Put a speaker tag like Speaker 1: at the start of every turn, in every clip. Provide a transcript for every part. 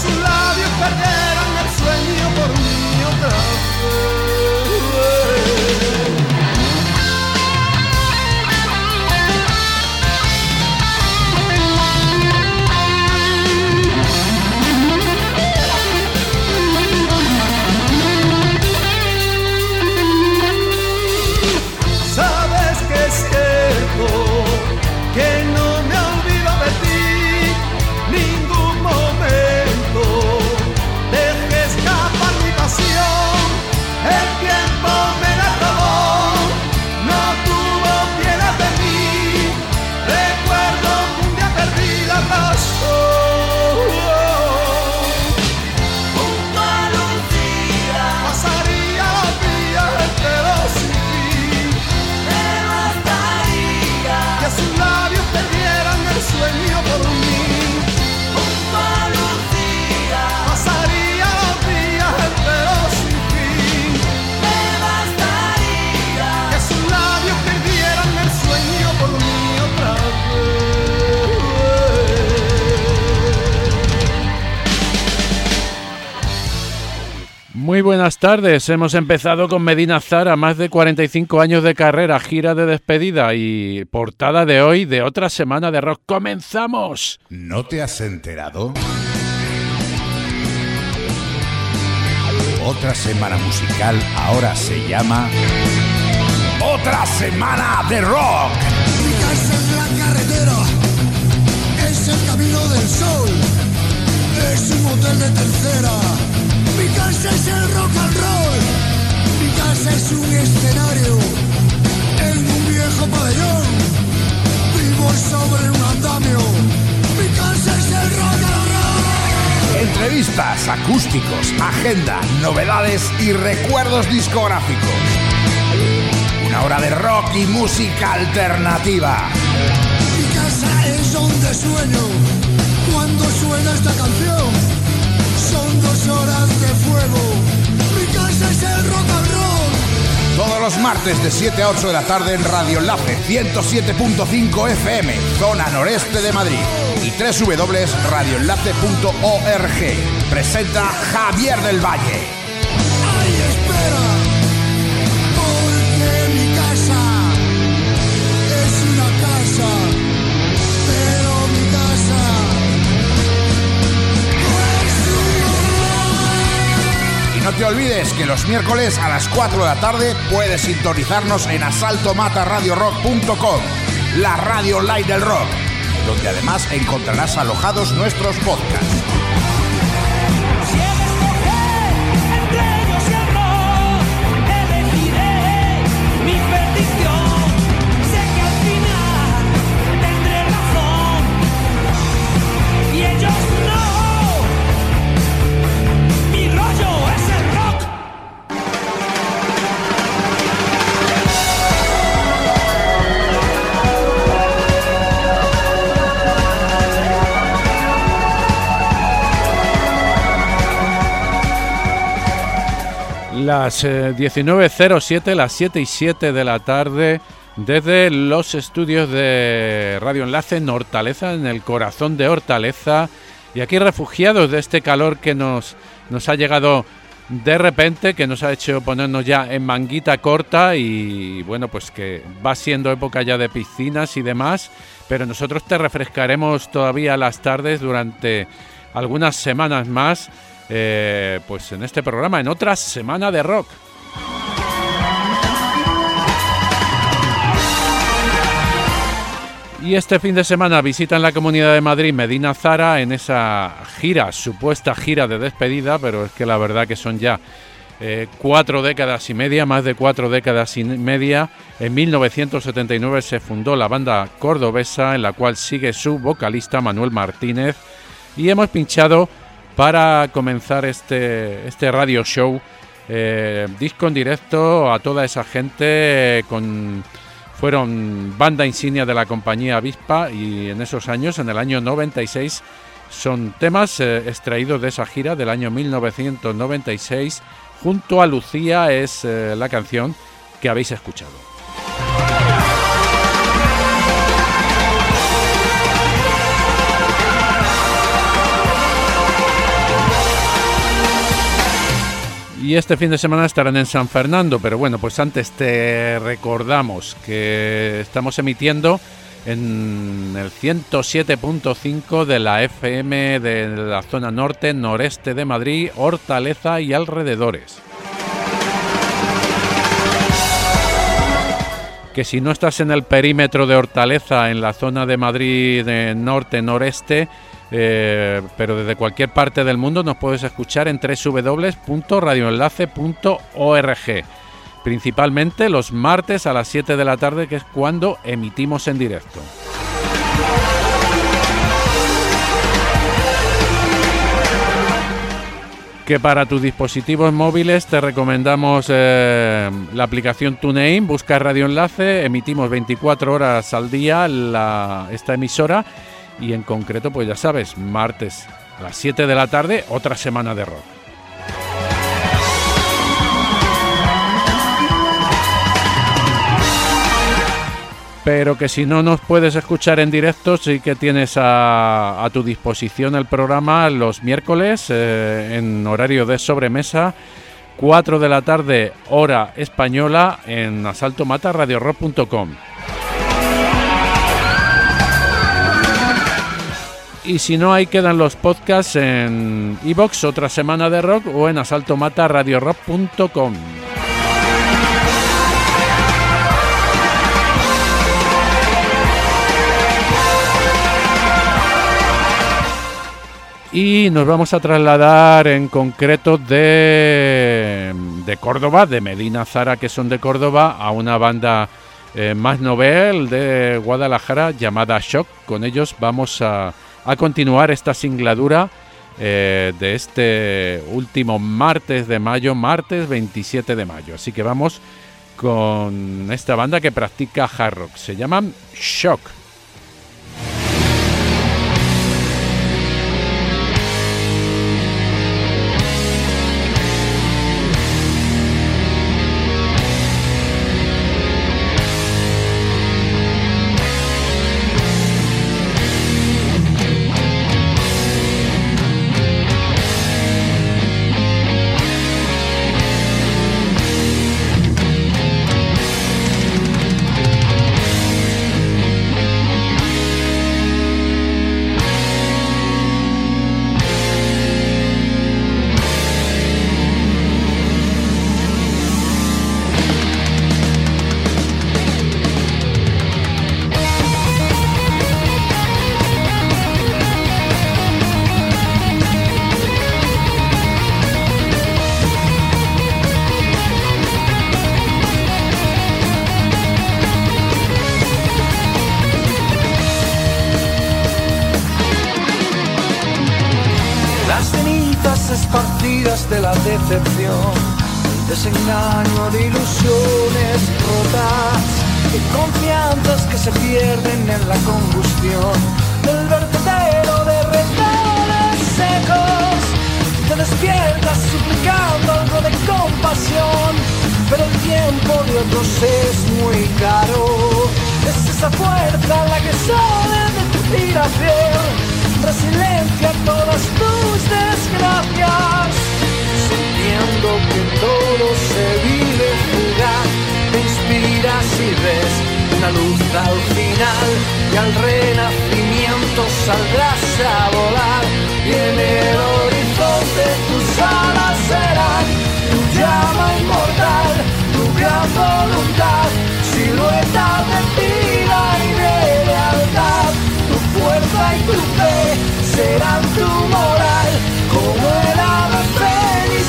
Speaker 1: sus labios perdieran el sueño por mí otra vez. Sabes que es cierto que no me olvido de ti, ningún momento dejé escapar mi pasión. El tiempo me la robó, no tuvo piedad de mí. Recuerdo que un día perdí la razón. Junto a Lucía pasaría los días enteros sin fin. Me bastaría que sus labios perdieran el sueño por mí. Junto a Lucía pasaría los días enteros sin fin. Me bastaría que sus labios perdieran el sueño por mí otra vez.
Speaker 2: Muy buenas tardes, hemos empezado con Medina Zara, más de 45 años de carrera, gira de despedida y portada de hoy de otra semana de rock. ¡Comenzamos!
Speaker 3: ¿No te has enterado? Otra semana musical ahora se llama Otra Semana de Rock.
Speaker 4: Mi casa es la carretera, es el camino del sol, es un hotel de tercera. Mi casa es el rock and roll, mi casa es un escenario, en un viejo pabellón, vivo sobre un andamio. Mi casa es el rock and roll.
Speaker 3: Entrevistas, acústicos, agenda, novedades y recuerdos discográficos. Una hora de rock y música alternativa.
Speaker 4: Mi casa es donde sueño, cuando suena esta canción. Son 2 horas de fuego. Mi casa es el rock and roll.
Speaker 3: Todos los martes de 7 a 8 de la tarde en Radio Enlace 107.5 FM, zona noreste de Madrid, y www.radioenlace.org. Presenta Javier del Valle.
Speaker 4: Ay, espera, porque mi casa es una casa, pero mi casa
Speaker 3: No te olvides que los miércoles a las 4 de la tarde puedes sintonizarnos en asaltomataradiorock.com, la radio online del rock, donde además encontrarás alojados nuestros podcasts.
Speaker 5: Si he de escoger entre ellos y el rock, elegiré mi perdición. Sé que al final tendré razón y ellos no. Mi rollo es el rock.
Speaker 2: Las 19:07, las 7:07 de la tarde, desde los estudios de Radio Enlace en Hortaleza, en el corazón de Hortaleza, y aquí refugiados de este calor que nos ha llegado de repente, que nos ha hecho ponernos ya en manguita corta, y bueno, pues que va siendo época ya de piscinas y demás, pero nosotros te refrescaremos todavía las tardes durante algunas semanas más, pues en este programa, en otra semana de rock. Y este fin de semana visitan la Comunidad de Madrid Medina Zara en esa gira, supuesta gira de despedida, pero es que la verdad que son ya 4 décadas y media, más de 4 décadas y media. En 1979 se fundó la banda cordobesa, en la cual sigue su vocalista Manuel Martínez, y hemos pinchado para comenzar este radio show disco en directo a toda esa gente fueron banda insignia de la compañía Avispa, y en esos años, en el año 96, son temas extraídos de esa gira del año 1996. Junto a Lucía es la canción que habéis escuchado. Y este fin de semana estarán en San Fernando, pero bueno, pues antes te recordamos que estamos emitiendo en el 107.5 de la FM de la zona norte, noreste de Madrid, Hortaleza y alrededores. Que si no estás en el perímetro de Hortaleza, en la zona de Madrid de norte, noreste, pero desde cualquier parte del mundo nos puedes escuchar en www.radioenlace.org, principalmente los martes a las 7 de la tarde, que es cuando emitimos en directo. Que para tus dispositivos móviles te recomendamos la aplicación TuneIn, busca Radio Enlace, emitimos 24 horas al día esta emisora y en concreto, pues ya sabes, martes a las 7 de la tarde, otra semana de rock. Pero que si no nos puedes escuchar en directo, sí que tienes a tu disposición el programa los miércoles en horario de sobremesa, 4 de la tarde, hora española, en asaltomataradiorock.com. Y si no, ahí quedan los podcasts en iVoox, otra semana de rock, o en asaltomataradiorock.com. Y nos vamos a trasladar en concreto de Córdoba, de Medina Zara, que son de Córdoba, a una banda más novel de Guadalajara llamada Shock. Con ellos vamos a continuar esta singladura de este último martes de mayo, martes 27 de mayo. Así que vamos con esta banda que practica hard rock. Se llaman Shock.
Speaker 5: De la decepción, el desengaño de ilusiones rotas y confianzas que se pierden en la combustión del vertedero de retales secos. Te despiertas suplicando algo de compasión, pero el tiempo de otros es muy caro. Es esa fuerza la que sale de tu inspiración, resiliencia a todas tus desgracias. Sintiendo que todo se vive fugaz, te inspiras y ves una luz al final, y al renacimiento saldrás a volar, y en el horizonte tus alas serán tu llama inmortal, tu gran voluntad, silueta de vida y de lealtad. Tu fuerza y tu fe serán tu moral, como el ave fénix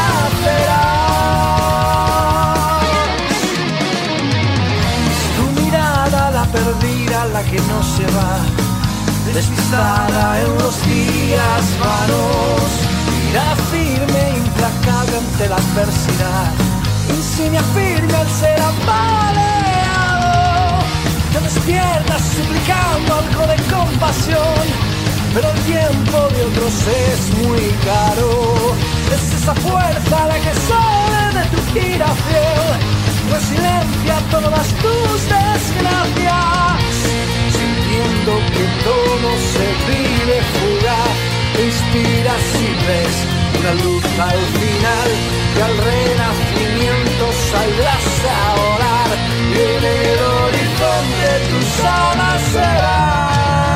Speaker 5: renacerás. Es tu mirada la perdida, la que no se va, despistada en los días vanos, mira firme, implacable ante la adversidad, insignia firme al ser apaleado. Te despiertas suplicando algo de compasión, pero el tiempo de otros es muy caro. Es esa fuerza la que sale de tu inspiración, resiliencia a todas tus desgracias. Sintiendo que todo se vive fugaz, te respiras y ves una luz al final, que al renacimiento saldrás a volar y en el horizonte tus alas serán.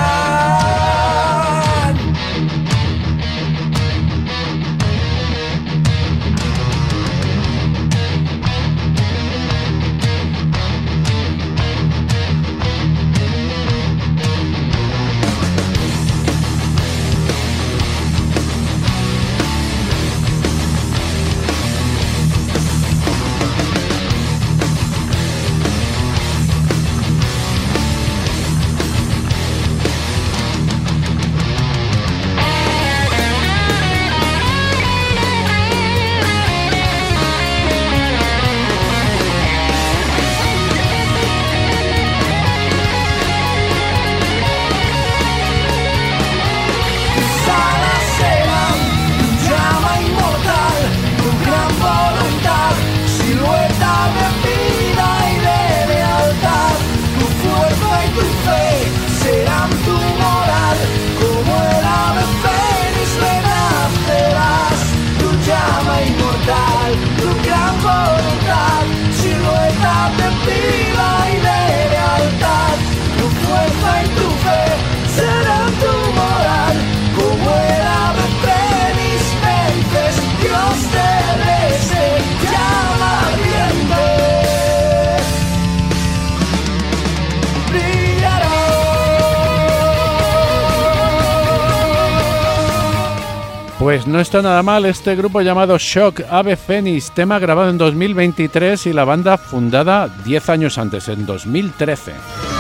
Speaker 2: Pues no está nada mal este grupo llamado Shock Ave Fénix, tema grabado en 2023 y la banda fundada 10 años antes, en 2013.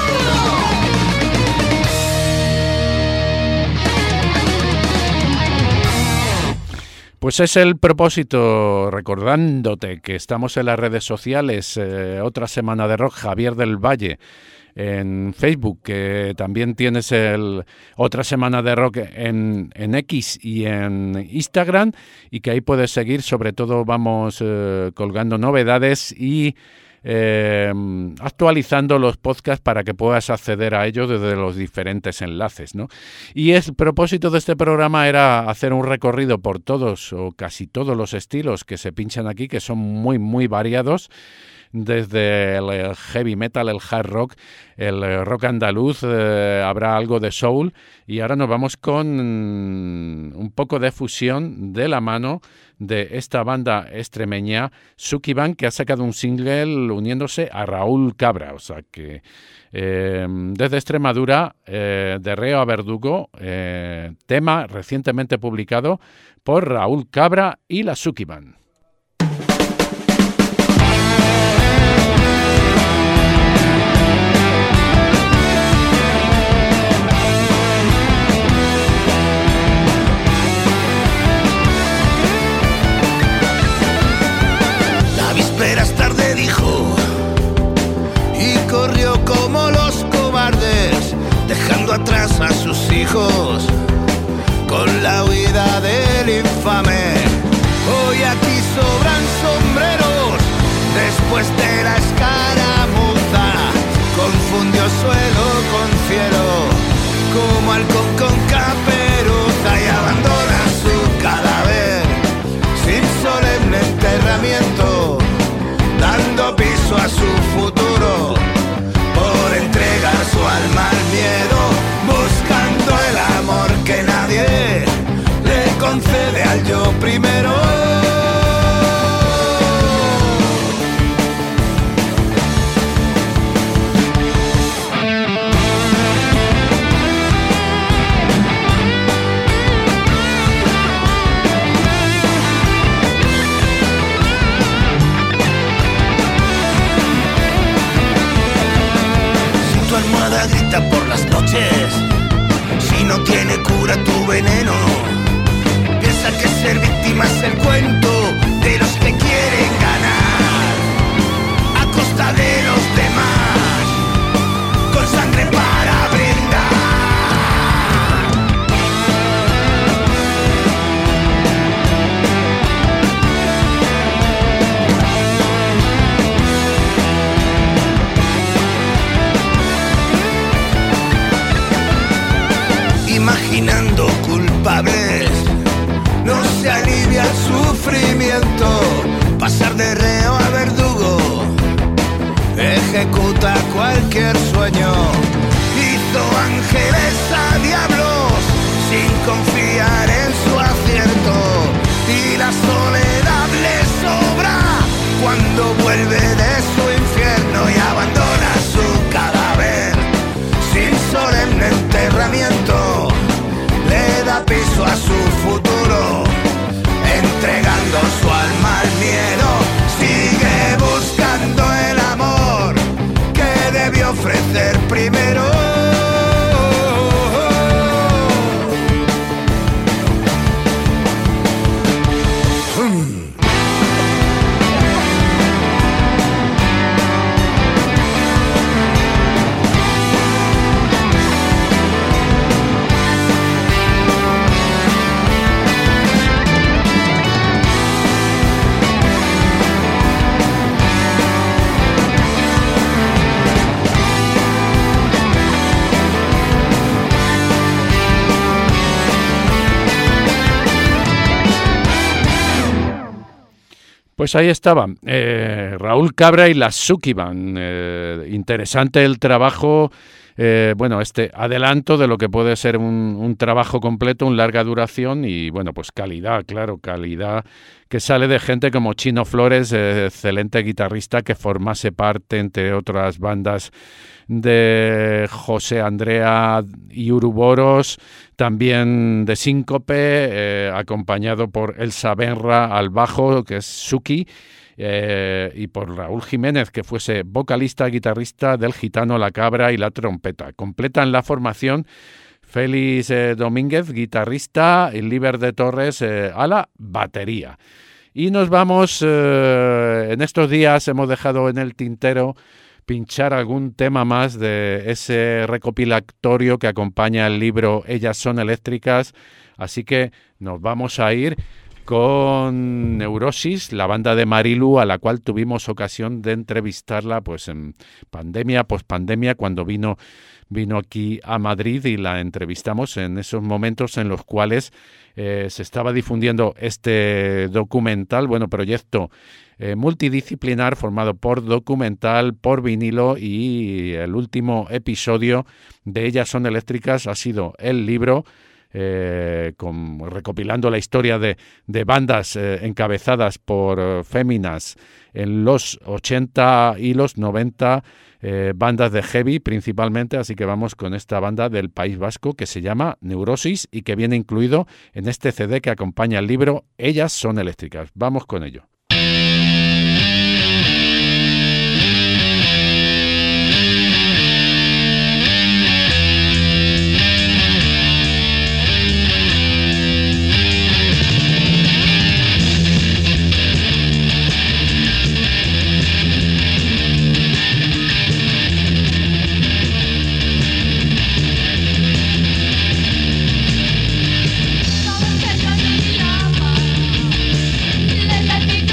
Speaker 2: Pues es el propósito, recordándote que estamos en las redes sociales, otra semana de rock, Javier del Valle, en Facebook, que también tienes otra semana de rock en X y en Instagram, y que ahí puedes seguir. Sobre todo vamos colgando novedades y actualizando los podcasts para que puedas acceder a ellos desde los diferentes enlaces, ¿no? Y el propósito de este programa era hacer un recorrido por todos o casi todos los estilos que se pinchan aquí, que son muy, muy variados, desde el heavy metal, el hard rock, el rock andaluz, habrá algo de soul, y ahora nos vamos con un poco de fusión de la mano de esta banda extremeña, Sukiban, que ha sacado un single uniéndose a Raúl Cabra, o sea que desde Extremadura, de Reo a Verdugo, tema recientemente publicado por Raúl Cabra y la Sukiban.
Speaker 6: Tarde dijo y corrió como los cobardes, dejando atrás a sus hijos con la huida del infame. Hoy aquí sobran sombreros después de la escaramuza, confundió suelo con cielo como halcón con caperuza y abandona su cadáver sin solemne enterramiento, dando piso a su futuro por entregar su alma al miedo, buscando el amor que nadie le concede al yo primero. Grita por las noches, si no tiene cura tu veneno, piensa que ser víctima es el cuento de los que quieren ganar a costa de los demás, con sangre para brindar. Imaginando culpables confiar en su acierto y la soledad le sobra cuando vuelve de su infierno y abandona su cadáver sin solemne enterramiento. Le da piso a su futuro, entregando su alma al miedo. Sigue buscando el amor que debió ofrecer primero.
Speaker 2: Pues ahí estaban, Raúl Cabra y la Suki Band. Interesante el trabajo, bueno, este adelanto de lo que puede ser un trabajo completo, un larga duración y, bueno, pues calidad, claro, calidad que sale de gente como Chino Flores, excelente guitarrista que formase parte, entre otras bandas, de José Andrea y Uruboros, también de Síncope, acompañado por Elsa Benra al bajo, que es Suki, y por Raúl Jiménez, que fuese vocalista, guitarrista del Gitano, la Cabra y la trompeta. Completan la formación Félix Domínguez, guitarrista, y Liber de Torres a la batería. Y nos vamos, en estos días hemos dejado en el tintero pinchar algún tema más de ese recopilatorio que acompaña el libro Ellas son eléctricas, así que nos vamos a ir con Neurosis, la banda de Marilu, a la cual tuvimos ocasión de entrevistarla pues en pandemia, pospandemia, cuando vino aquí a Madrid, y la entrevistamos en esos momentos en los cuales se estaba difundiendo este documental, bueno, proyecto multidisciplinar formado por documental, por vinilo, y el último episodio de Ellas son eléctricas ha sido el libro, recopilando la historia de bandas encabezadas por féminas en los 80 y los 90, bandas de heavy principalmente, así que vamos con esta banda del País Vasco que se llama Neurosis y que viene incluido en este CD que acompaña el libro Ellas son eléctricas. Vamos con ello.
Speaker 7: Let me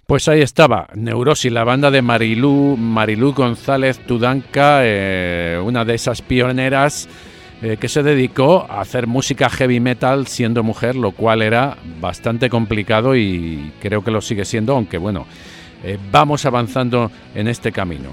Speaker 2: Pues ahí estaba, Neurosis, la banda de Marilú González Tudanca, una de esas pioneras que se dedicó a hacer música heavy metal siendo mujer, lo cual era bastante complicado y creo que lo sigue siendo, aunque bueno, vamos avanzando en este camino.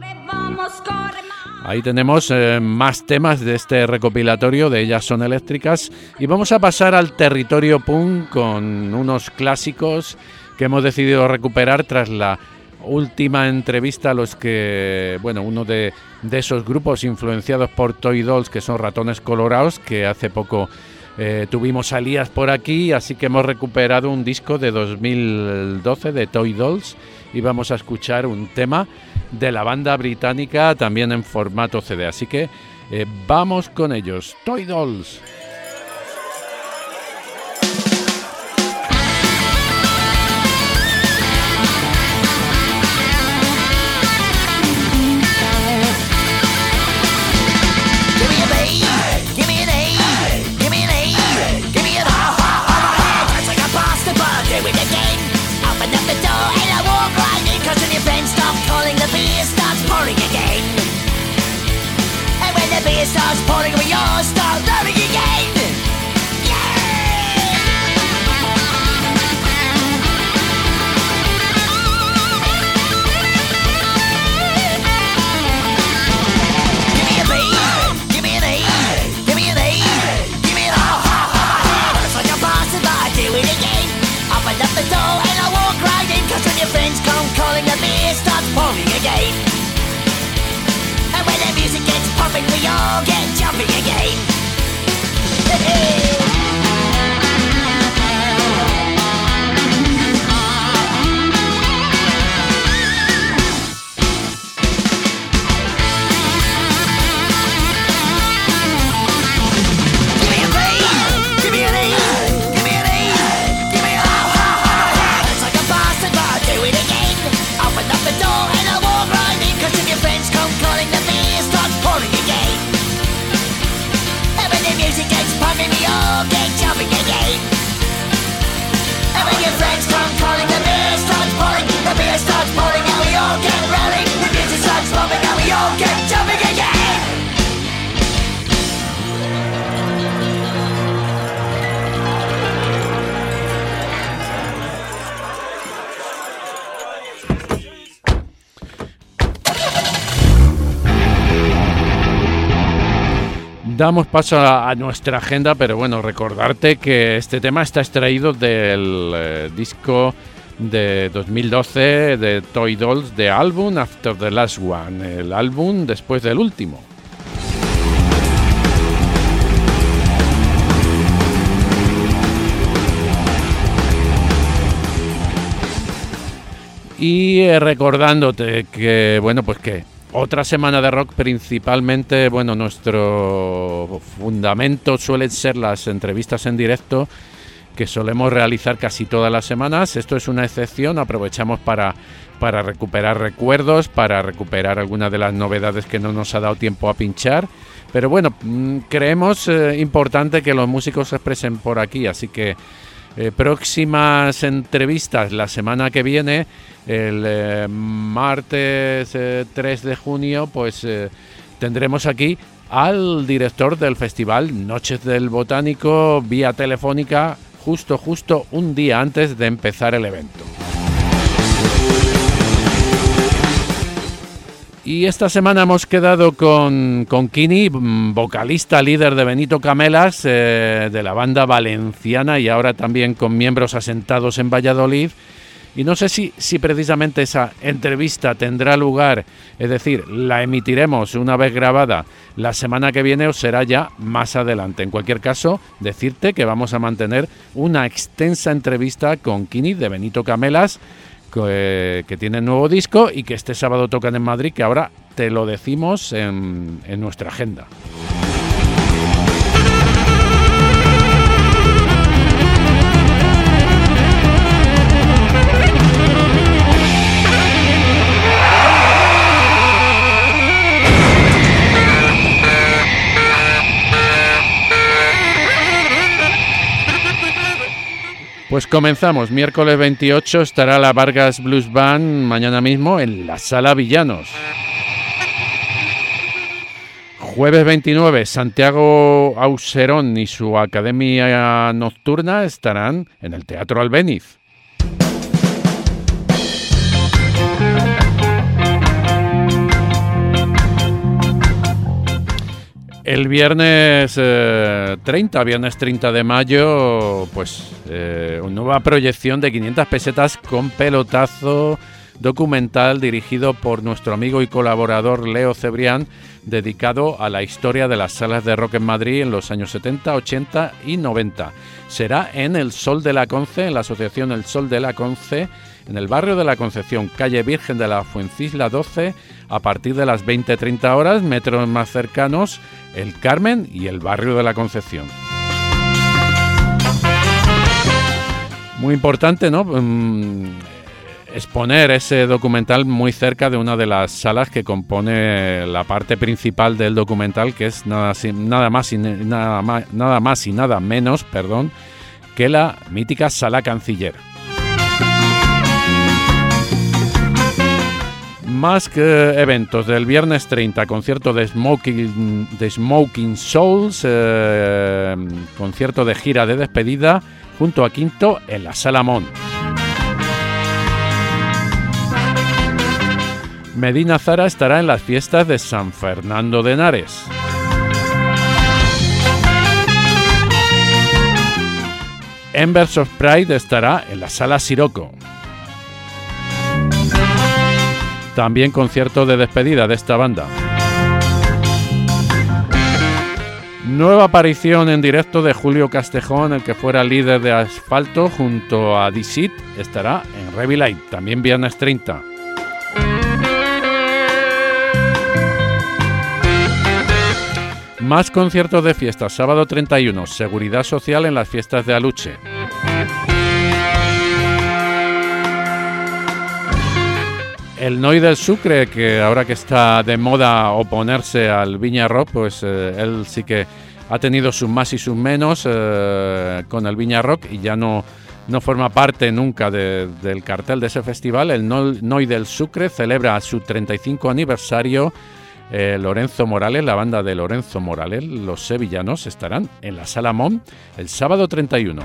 Speaker 2: Ahí tenemos más temas de este recopilatorio de Ellas Son Eléctricas y vamos a pasar al territorio punk con unos clásicos que hemos decidido recuperar tras la última entrevista a los que, bueno, uno de esos grupos influenciados por Toy Dolls, que son Ratones Colorados, que hace poco tuvimos a Elías por aquí, así que hemos recuperado un disco de 2012 de Toy Dolls y vamos a escuchar un tema de la banda británica también en formato CD, así que vamos con ellos, Toy Dolls.
Speaker 7: Starts pouring, we all start learning again. Give me a B, give me an E, give me an E, give me an O. It's like a bastard, but I do it again. Open up the door and I walk right in, 'cause when your friends come calling, the beer starts pouring again. And when the music gets pumping, we all get jumping again. Give me a B, give me an E, give me an E, give me an O. It's like a bastard, but I do it again. Open up the door and I walk right in, 'cause if your friends come calling, the beer starts pouring again. And when the music gets pumping, we all get jumping again. And when your friends come calling, the beer starts pouring, the beer starts pouring, and we all get rolling. The music starts pumping, and we all get jumping again.
Speaker 2: Damos paso a nuestra agenda, pero bueno, recordarte que este tema está extraído del disco de 2012 de Toy Dolls, de álbum After the Last One, el álbum después del último. Y recordándote que, bueno, pues que otra semana de rock, principalmente, bueno, nuestro fundamento suelen ser las entrevistas en directo que solemos realizar casi todas las semanas. Esto es una excepción, aprovechamos para recuperar recuerdos, para recuperar algunas de las novedades que no nos ha dado tiempo a pinchar. Pero bueno, creemos importante que los músicos se expresen por aquí, así que próximas entrevistas la semana que viene, el martes 3 de junio, pues tendremos aquí al director del festival Noches del Botánico vía telefónica, justo un día antes de empezar el evento. Y esta semana hemos quedado con Kini, vocalista líder de Benito Camelas, de la banda valenciana, y ahora también con miembros asentados en Valladolid. Y no sé si precisamente esa entrevista tendrá lugar, es decir, la emitiremos una vez grabada la semana que viene o será ya más adelante. En cualquier caso, decirte que vamos a mantener una extensa entrevista con Kini de Benito Camelas, que tiene nuevo disco y que este sábado tocan en Madrid, que ahora te lo decimos en nuestra agenda. Pues comenzamos. Miércoles 28 estará la Vargas Blues Band mañana mismo en la Sala Villanos. Jueves 29, Santiago Auserón y su Academia Nocturna estarán en el Teatro Albéniz. El viernes 30 de mayo, pues una nueva proyección de 500 pesetas con pelotazo documental dirigido por nuestro amigo y colaborador Leo Cebrián, dedicado a la historia de las salas de rock en Madrid en los años 70, 80 y 90. Será en el Sol de la Conce, en la asociación El Sol de la Conce, en el barrio de la Concepción, calle Virgen de la Fuencisla 12, a partir de las 20:30 horas, metros más cercanos, El Carmen y el barrio de la Concepción. Muy importante, ¿no? Exponer ese documental muy cerca de una de las salas que compone la parte principal del documental, que es nada más y nada menos que la mítica Sala Canciller. Más que eventos del viernes 30, concierto de Smoking Souls, concierto de gira de despedida junto a Quinto en la Sala Mon. Medina Zara estará en las fiestas de San Fernando de Henares. Embers of Pride estará en la Sala Siroco. También concierto de despedida de esta banda. Nueva aparición en directo de Julio Castejón, el que fuera líder de Asfalto, junto a Dizit, estará en Revilight, también viernes 30. Más conciertos de fiestas, sábado 31, Seguridad Social en las fiestas de Aluche. El Noi del Sucre, que ahora que está de moda oponerse al Viña Rock, pues él sí que ha tenido sus más y sus menos con el Viña Rock y ya no forma parte nunca del cartel de ese festival. El Noi del Sucre celebra su 35 aniversario. Lorenzo Morales, la banda de Lorenzo Morales, los sevillanos, estarán en la Sala Mon el sábado 31.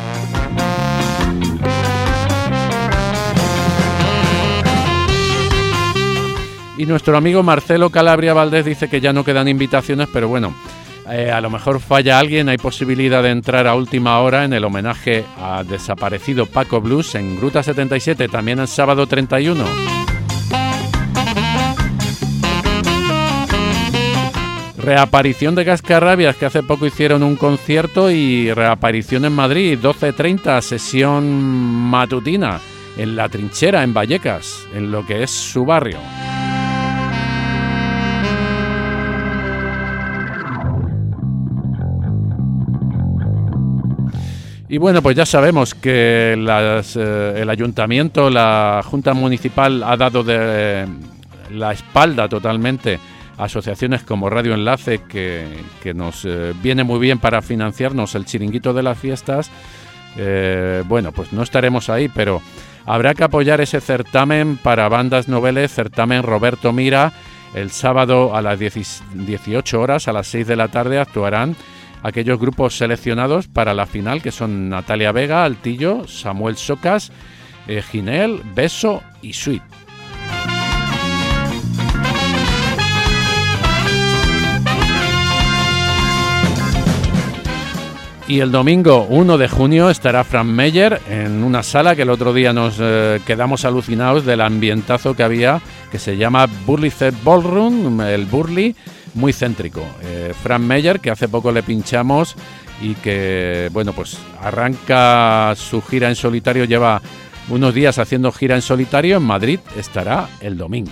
Speaker 2: Y nuestro amigo Marcelo Calabria Valdés dice que ya no quedan invitaciones, pero bueno, a lo mejor falla alguien, hay posibilidad de entrar a última hora en el homenaje a desaparecido Paco Blues en Gruta 77, también el sábado 31. Reaparición de Cascarrabias, que hace poco hicieron un concierto, y reaparición en Madrid, 12:30, sesión matutina en La Trinchera, en Vallecas, en lo que es su barrio. Y bueno, pues ya sabemos que el ayuntamiento, la Junta Municipal ha dado de la espalda totalmente a asociaciones como Radio Enlace, que nos viene muy bien para financiarnos el chiringuito de las fiestas. Bueno, pues no estaremos ahí, pero habrá que apoyar ese certamen para bandas noveles, certamen Roberto Mira. El sábado a las 18 horas, a las 6 de la tarde, actuarán aquellos grupos seleccionados para la final, que son Natalia Vega, Altillo, Samuel Socas, Ginel, Beso y Sweet. Y el domingo 1 de junio estará Frank Meyer en una sala que el otro día nos quedamos alucinados del ambientazo que había, que se llama Burley Set Ballroom, el Burley, muy céntrico. Frank Meyer, que hace poco le pinchamos y que, bueno, pues arranca su gira en solitario, lleva unos días haciendo gira en solitario. En Madrid estará el domingo.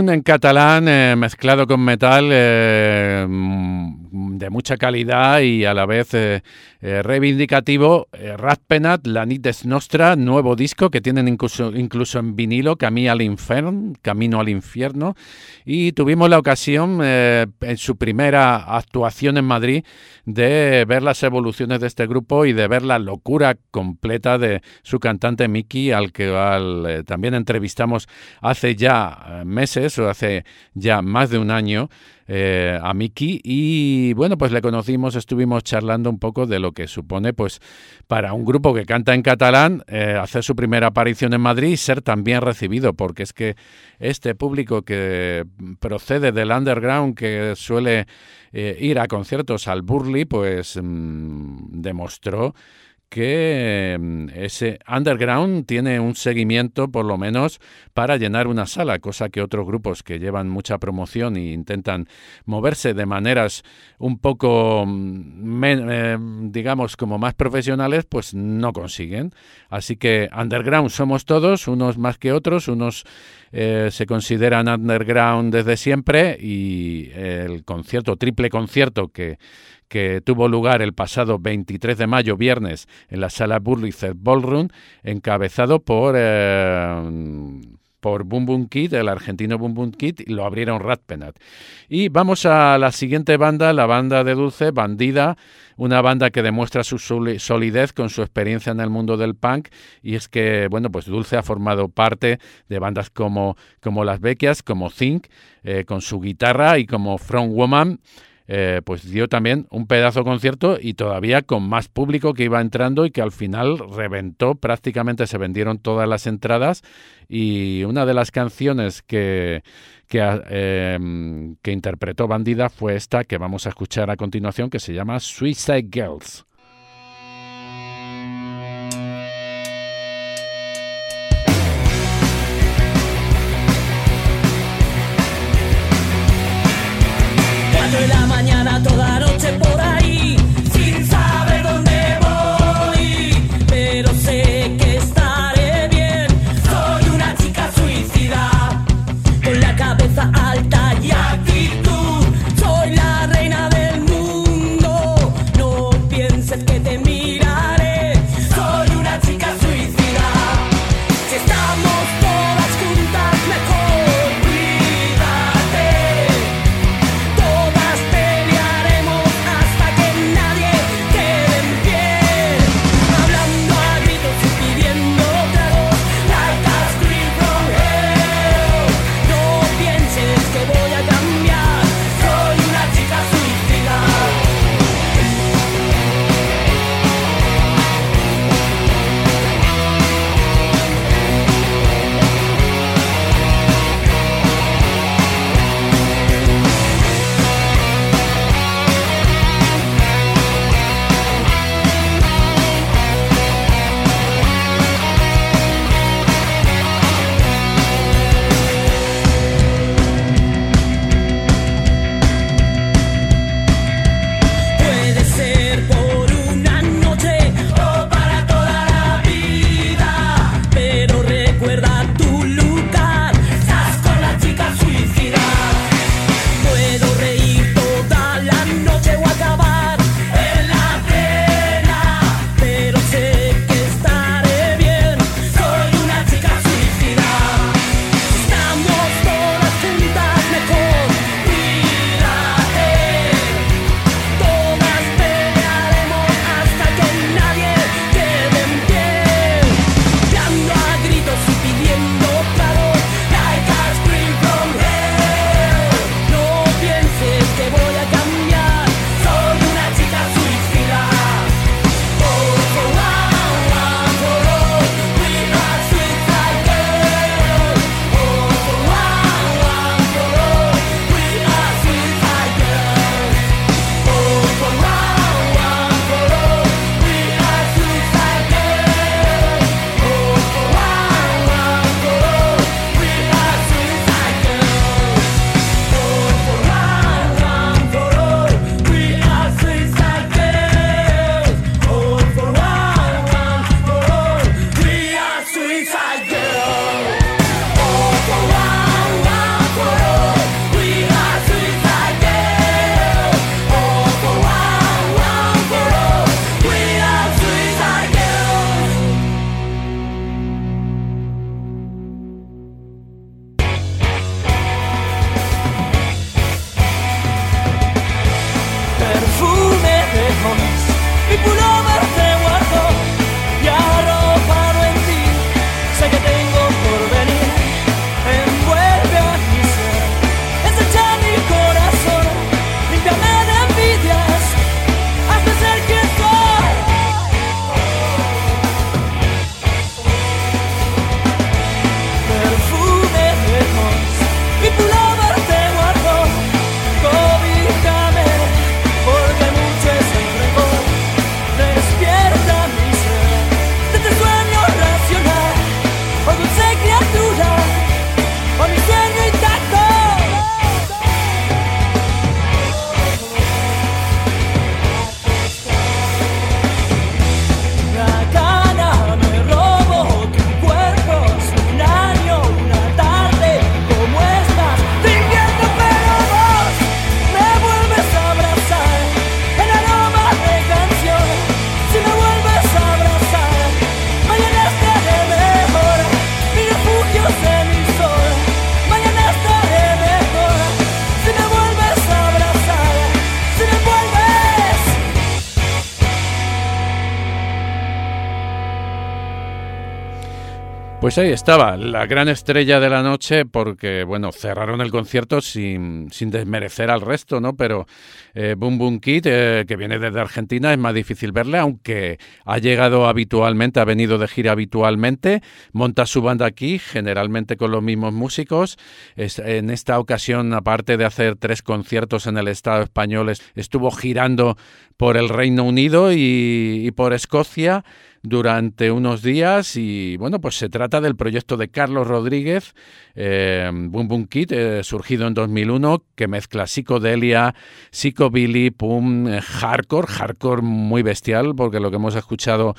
Speaker 2: Underground en catalán, mezclado con metal, de mucha calidad y a la vez reivindicativo. Ratpenat, La nit és nostra, nuevo disco que tienen incluso en vinilo, Camino al infierno. Y tuvimos la ocasión en su primera actuación en Madrid de ver las evoluciones de este grupo y de ver la locura completa de su cantante Miki, al que también entrevistamos hace ya meses o hace ya más de un año, a Miki, y bueno, pues le conocimos, estuvimos charlando un poco de lo que supone pues para un grupo que canta en catalán hacer su primera aparición en Madrid y ser tan bien recibido, porque es que este público que procede del underground, que suele ir a conciertos al Burley, pues demostró que ese underground tiene un seguimiento por lo menos para llenar una sala, cosa que otros grupos que llevan mucha promoción e intentan moverse de maneras un poco, digamos, como más profesionales, pues no consiguen. Así que underground somos todos, unos más que otros, unos se consideran underground desde siempre, y el triple concierto que tuvo lugar el pasado 23 de mayo, viernes, en la sala Burley Ballroom, encabezado por Boom Boom Kid, el argentino Boom Boom Kid, y lo abrieron Ratpenat. Y vamos a la siguiente banda, la banda de Dulce, Bandida, una banda que demuestra su solidez con su experiencia en el mundo del punk, y es que, bueno, pues Dulce ha formado parte de bandas como Las Becchias, como Think, con su guitarra, y como Front Woman, pues dio también un pedazo concierto, y todavía con más público que iba entrando, y que al final reventó, prácticamente se vendieron todas las entradas, y una de las canciones que interpretó Bandida fue esta que vamos a escuchar a continuación, que se llama Suicide Girls.
Speaker 8: De la mañana toda noche por ahí, sin saber dónde voy, pero sé que estaré bien. Soy una chica suicida, con la cabeza alta y actitud. Soy la reina del mundo, no pienses mi pullover te guardo y arropado en ti. Sé que tengo por venir, envuelve a mi ser, ensancha mi corazón, límpiame de envidias, hazme ser quien soy. Perfume de rose, mi pullover te guardo, cobíjame, porque mucho es el rencor. Despierta mi ser de este sueño racional, oh dulce criatura, oh mi sueño intacto. La gana me robo tu cuerpo, es un año, una tarde, ¿cómo estás? Te invierto pero vos me vuelves a abrazar, en aroma de canción, si me vuelves a abrazar, mañana estaré mejor, mi refugio es mi sol, mañana estaré mejor, si me vuelves a abrazar, si me vuelves.
Speaker 2: Pues ahí estaba, la gran estrella de la noche, porque, bueno, cerraron el concierto sin desmerecer al resto, ¿no? Pero Boom Boom Kid, que viene desde Argentina, es más difícil verle, aunque ha llegado habitualmente, ha venido de gira habitualmente, monta su banda aquí, generalmente con los mismos músicos. En esta ocasión, aparte de hacer 3 conciertos en el Estado español, estuvo girando por el Reino Unido y por Escocia durante unos días. Y bueno, pues se trata del proyecto de Carlos Rodríguez, Boom Boom Kid, surgido en 2001, que mezcla psicodelia, psicobilly, hardcore muy bestial, porque lo que hemos escuchado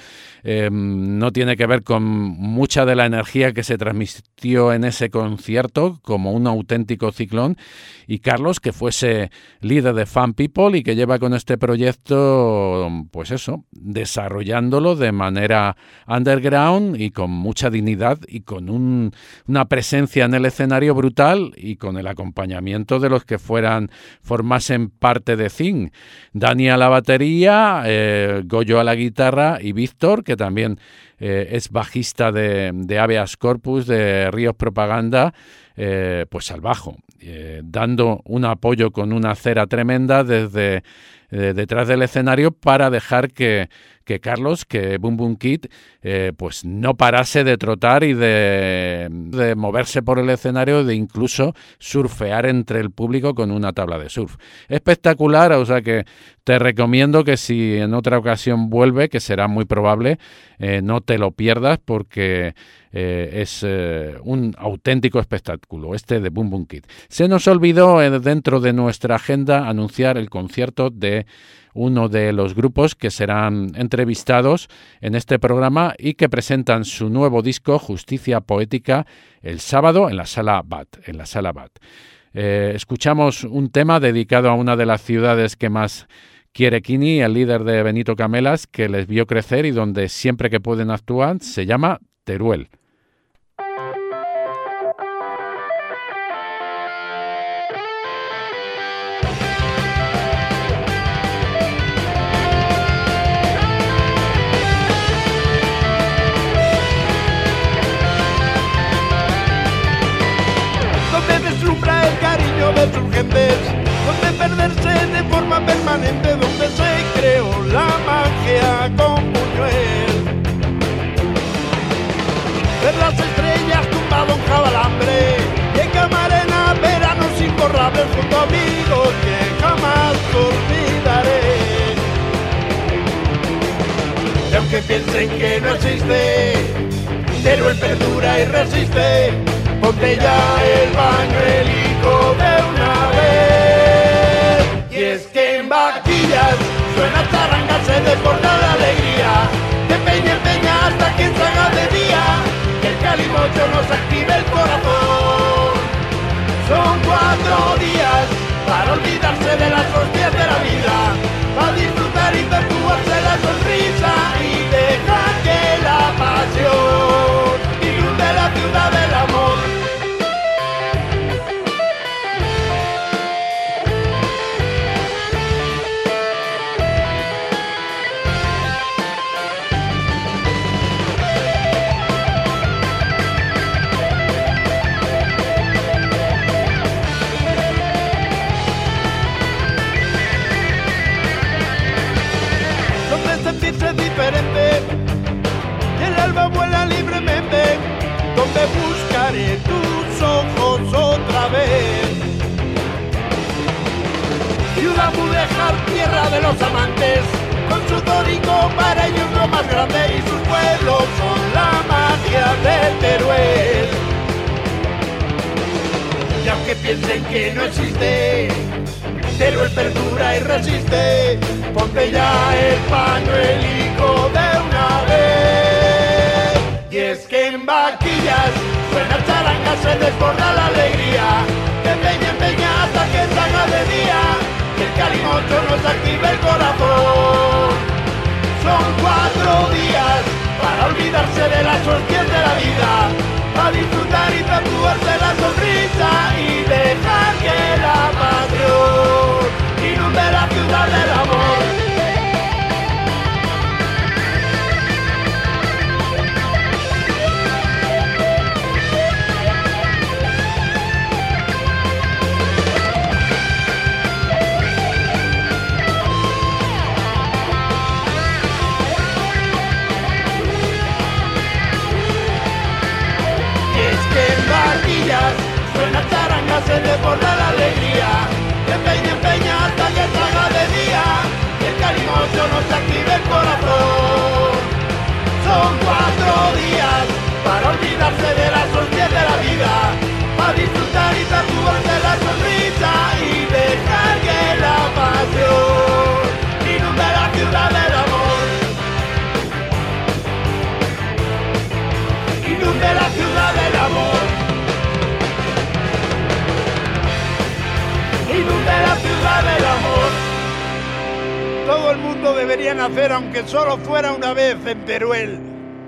Speaker 2: no tiene que ver con mucha de la energía que se transmitió en ese concierto, como un auténtico ciclón. Y Carlos, que fuese líder de Fan People y que lleva con este proyecto, pues eso, desarrollándolo de manera underground y con mucha dignidad y con una presencia en el escenario brutal, y con el acompañamiento de los que formasen parte de Thing. Dani a la batería, Goyo a la guitarra y Víctor, que también es bajista de Habeas Corpus, de Ríos Propaganda, pues al bajo, dando un apoyo con una cera tremenda desde detrás del escenario, para dejar que Carlos, que Boom Boom Kid, pues no parase de trotar y de moverse por el escenario, de incluso surfear entre el público con una tabla de surf. Espectacular, o sea que te recomiendo que si en otra ocasión vuelve, que será muy probable, no te lo pierdas, porque es un auténtico espectáculo este de Boom Boom Kid. Se nos olvidó dentro de nuestra agenda anunciar el concierto de uno de los grupos que serán entrevistados en este programa y que presentan su nuevo disco, Justicia Poética, el sábado en la Sala BAT. Escuchamos un tema dedicado a una de las ciudades que más quiere Kini, el líder de Benito Camelas, que les vio crecer y donde siempre que pueden actuar. Se llama Teruel.
Speaker 1: De sus gentes, donde perderse de forma permanente, donde se creó la magia con Buñuel. Ver las estrellas tumbado en cada alambre, y en Camarena veranos imborrables junto a amigos que jamás olvidaré. Y aunque piensen que no existe, pero él perdura y resiste. Ponte ya el pañuelico de una vez. Y es que en vaquillas suena charanga, se desborda de alegría. De peña en peña hasta que se haga de día, que el calimocho nos active el corazón. Son 4 días para olvidarse de las hostias de la vida, para disfrutar y perpetuarse la sonrisa y dejar que la pasión inunde la ciudad del amor. tus ojos otra vez. Ciudad mudéjar, tierra de los amantes, con su tórico para ellos lo más grande, y sus pueblos son la magia de Teruel. Y aunque piensen que no existe, Teruel perdura y resiste. Ponte ya el pañuelico de una vez. Y es que en vaquillas suena charanga, se desborda la alegría, de peña en peña hasta que salga de día, que el calimocho nos active el corazón. Son 4 días para olvidarse de las hostias de la vida, a disfrutar y tatuarse la sonrisa y dejar que la pasión inunde la ciudad del amor. Suena charanga, se desborda la alegría, de peña en peña hasta que salga de día, y el calimocho nos active el corazón. Son 4 días para olvidarse de las hostias de la vida, para disfrutar y tatuarse la sonrisa y dejar que la pasión inunde la ciudad del amor. Inunde la ciudad del amor. Inunde la ciudad del amor. Todo el mundo debería nacer, aunque solo fuera una vez, en Teruel.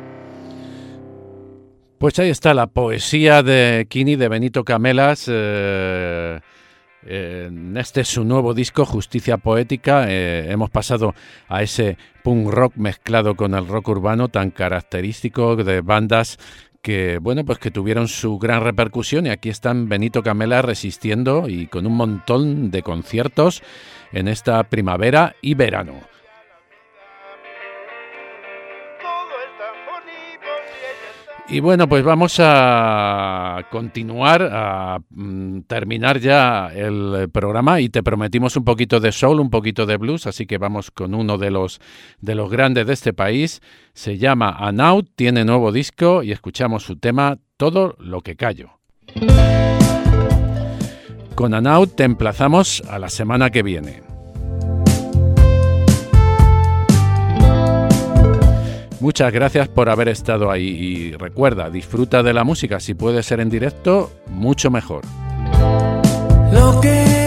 Speaker 2: Pues ahí está la poesía de Kini, de Benito Camelas. En este es su nuevo disco, Justicia Poética. Hemos pasado a ese punk rock mezclado con el rock urbano tan característico de bandas que, bueno, pues que tuvieron su gran repercusión, y aquí están Benito Camelas resistiendo y con un montón de conciertos en esta primavera y verano. Y bueno, pues vamos a continuar, a terminar ya el programa, y te prometimos un poquito de soul, un poquito de blues, así que vamos con uno de los grandes de este país. Se llama Anaut, tiene nuevo disco y escuchamos su tema Todo lo que callo. Con Anaut te emplazamos a la semana que viene. Muchas gracias por haber estado ahí, y recuerda, disfruta de la música, si puede ser en directo, mucho mejor.
Speaker 5: Lo que